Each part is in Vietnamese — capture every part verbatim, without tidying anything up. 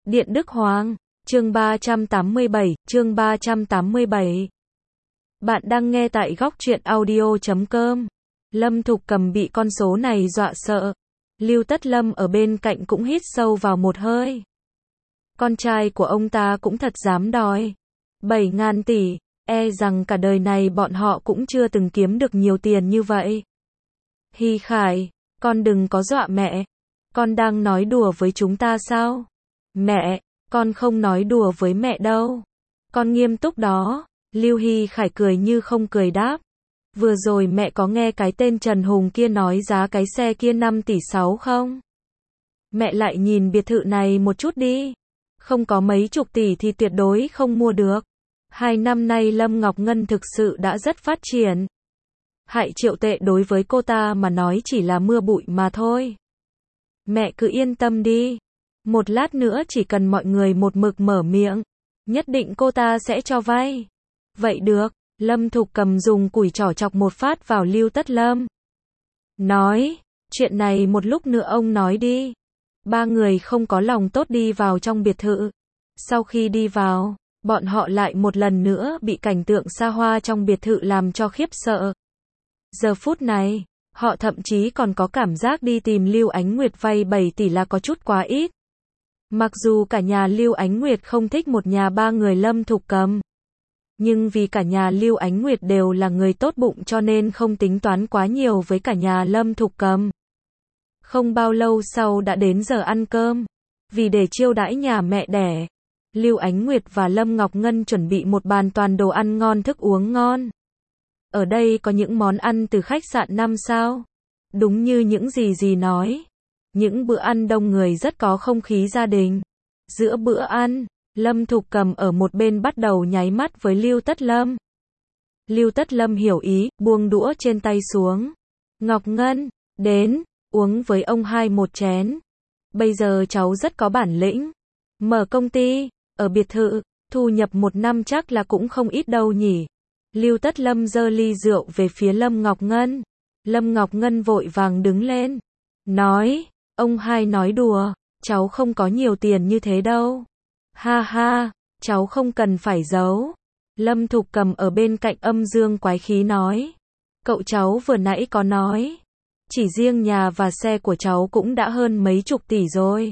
Điện Đức Hoàng, chương ba trăm tám mươi bảy, chương ba trăm tám mươi bảy. Bạn đang nghe tại góc truyện audio chấm com. Lâm Thục Cầm bị con số này dọa sợ. Lưu Tất Lâm ở bên cạnh cũng hít sâu vào một hơi. Con trai của ông ta cũng thật dám đòi. bảy ngàn tỷ, e rằng cả đời này bọn họ cũng chưa từng kiếm được nhiều tiền như vậy. Hy Khải, con đừng có dọa mẹ. Con đang nói đùa với chúng ta sao? Mẹ, con không nói đùa với mẹ đâu. Con nghiêm túc đó. Lưu Hy Khải cười như không cười đáp. Vừa rồi mẹ có nghe cái tên Trần Hùng kia nói giá cái xe kia năm tỷ sáu không? Mẹ lại nhìn biệt thự này một chút đi. Không có mấy chục tỷ thì tuyệt đối không mua được. Hai năm nay Lâm Ngọc Ngân thực sự đã rất phát triển. Hại triệu tệ đối với cô ta mà nói chỉ là mưa bụi mà thôi. Mẹ cứ yên tâm đi. Một lát nữa chỉ cần mọi người một mực mở miệng, nhất định cô ta sẽ cho vay. Vậy được, Lâm Thục Cầm dùng củi trỏ chọc một phát vào Lưu Tất Lâm. Nói, chuyện này một lúc nữa ông nói đi. Ba người không có lòng tốt đi vào trong biệt thự. Sau khi đi vào, bọn họ lại một lần nữa bị cảnh tượng xa hoa trong biệt thự làm cho khiếp sợ. Giờ phút này, họ thậm chí còn có cảm giác đi tìm Lưu Ánh Nguyệt vay bảy tỷ là có chút quá ít. Mặc dù cả nhà Lưu Ánh Nguyệt không thích một nhà ba người Lâm Thục Cầm, nhưng vì cả nhà Lưu Ánh Nguyệt đều là người tốt bụng cho nên không tính toán quá nhiều với cả nhà Lâm Thục Cầm. Không bao lâu sau đã đến giờ ăn cơm. Vì để chiêu đãi nhà mẹ đẻ, Lưu Ánh Nguyệt và Lâm Ngọc Ngân chuẩn bị một bàn toàn đồ ăn ngon thức uống ngon. Ở đây có những món ăn từ khách sạn năm sao. Đúng như những gì gì nói. Những bữa ăn đông người rất có không khí gia đình. Giữa bữa ăn, Lâm Thục Cầm ở một bên bắt đầu nháy mắt với Lưu Tất Lâm. Lưu Tất Lâm hiểu ý, buông đũa trên tay xuống. Ngọc Ngân, đến, uống với ông hai một chén. Bây giờ cháu rất có bản lĩnh. Mở công ty, ở biệt thự, thu nhập một năm chắc là cũng không ít đâu nhỉ. Lưu Tất Lâm giơ ly rượu về phía Lâm Ngọc Ngân. Lâm Ngọc Ngân vội vàng đứng lên. Nói, ông hai nói đùa, cháu không có nhiều tiền như thế đâu. Ha ha, cháu không cần phải giấu. Lâm Thục Cầm ở bên cạnh âm dương quái khí nói. Cậu cháu vừa nãy có nói. Chỉ riêng nhà và xe của cháu cũng đã hơn mấy chục tỷ rồi.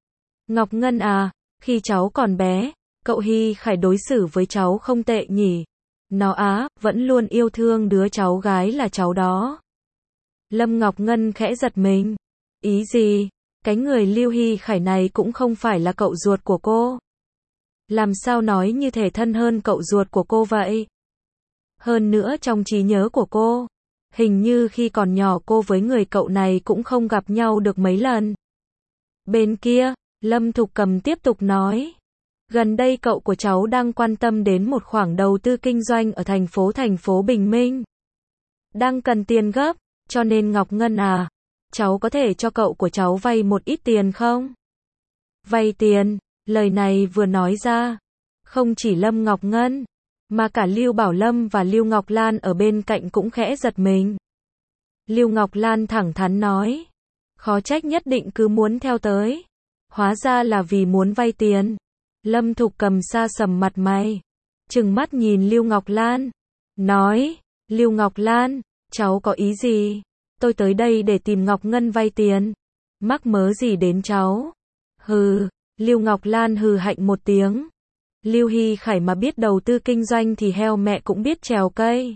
Ngọc Ngân à, khi cháu còn bé, cậu Hy Khải đối xử với cháu không tệ nhỉ. Nó á, vẫn luôn yêu thương đứa cháu gái là cháu đó. Lâm Ngọc Ngân khẽ giật mình. Ý gì? Cái người Lưu Hy Khải này cũng không phải là cậu ruột của cô. Làm sao nói như thể thân hơn cậu ruột của cô vậy? Hơn nữa trong trí nhớ của cô, hình như khi còn nhỏ cô với người cậu này cũng không gặp nhau được mấy lần. Bên kia, Lâm Thục Cầm tiếp tục nói. Gần đây cậu của cháu đang quan tâm đến một khoản đầu tư kinh doanh ở thành phố thành phố Bình Minh. Đang cần tiền gấp, cho nên Ngọc Ngân à, cháu có thể cho cậu của cháu vay một ít tiền không? Vay tiền, lời này vừa nói ra, không chỉ Lâm Ngọc Ngân, mà cả Lưu Bảo Lâm và Lưu Ngọc Lan ở bên cạnh cũng khẽ giật mình. Lưu Ngọc Lan thẳng thắn nói, khó trách nhất định cứ muốn theo tới. Hóa ra là vì muốn vay tiền. Lâm Thục Cầm sa sầm mặt mày, trừng mắt nhìn Lưu Ngọc Lan, nói, Lưu Ngọc Lan, cháu có ý gì? Tôi tới đây để tìm Ngọc Ngân vay tiền. Mắc mớ gì đến cháu? Hừ, Lưu Ngọc Lan hừ hạnh một tiếng. Lưu Hy Khải mà biết đầu tư kinh doanh thì heo mẹ cũng biết trèo cây.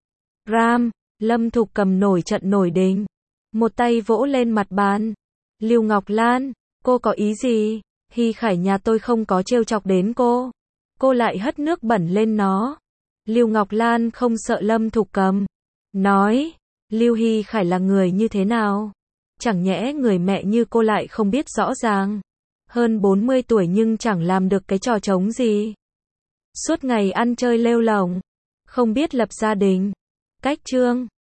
Ram, Lâm Thục Cầm nổi trận nổi đình. Một tay vỗ lên mặt bàn. Lưu Ngọc Lan, cô có ý gì? Hy Khải nhà tôi không có trêu chọc đến cô. Cô lại hất nước bẩn lên nó. Lưu Ngọc Lan không sợ Lâm Thục Cầm. Nói, Lưu Hy Khải là người như thế nào? Chẳng nhẽ người mẹ như cô lại không biết rõ ràng. Hơn bốn mươi tuổi nhưng chẳng làm được cái trò trống gì. Suốt ngày ăn chơi lêu lổng. Không biết lập gia đình. Cách chương.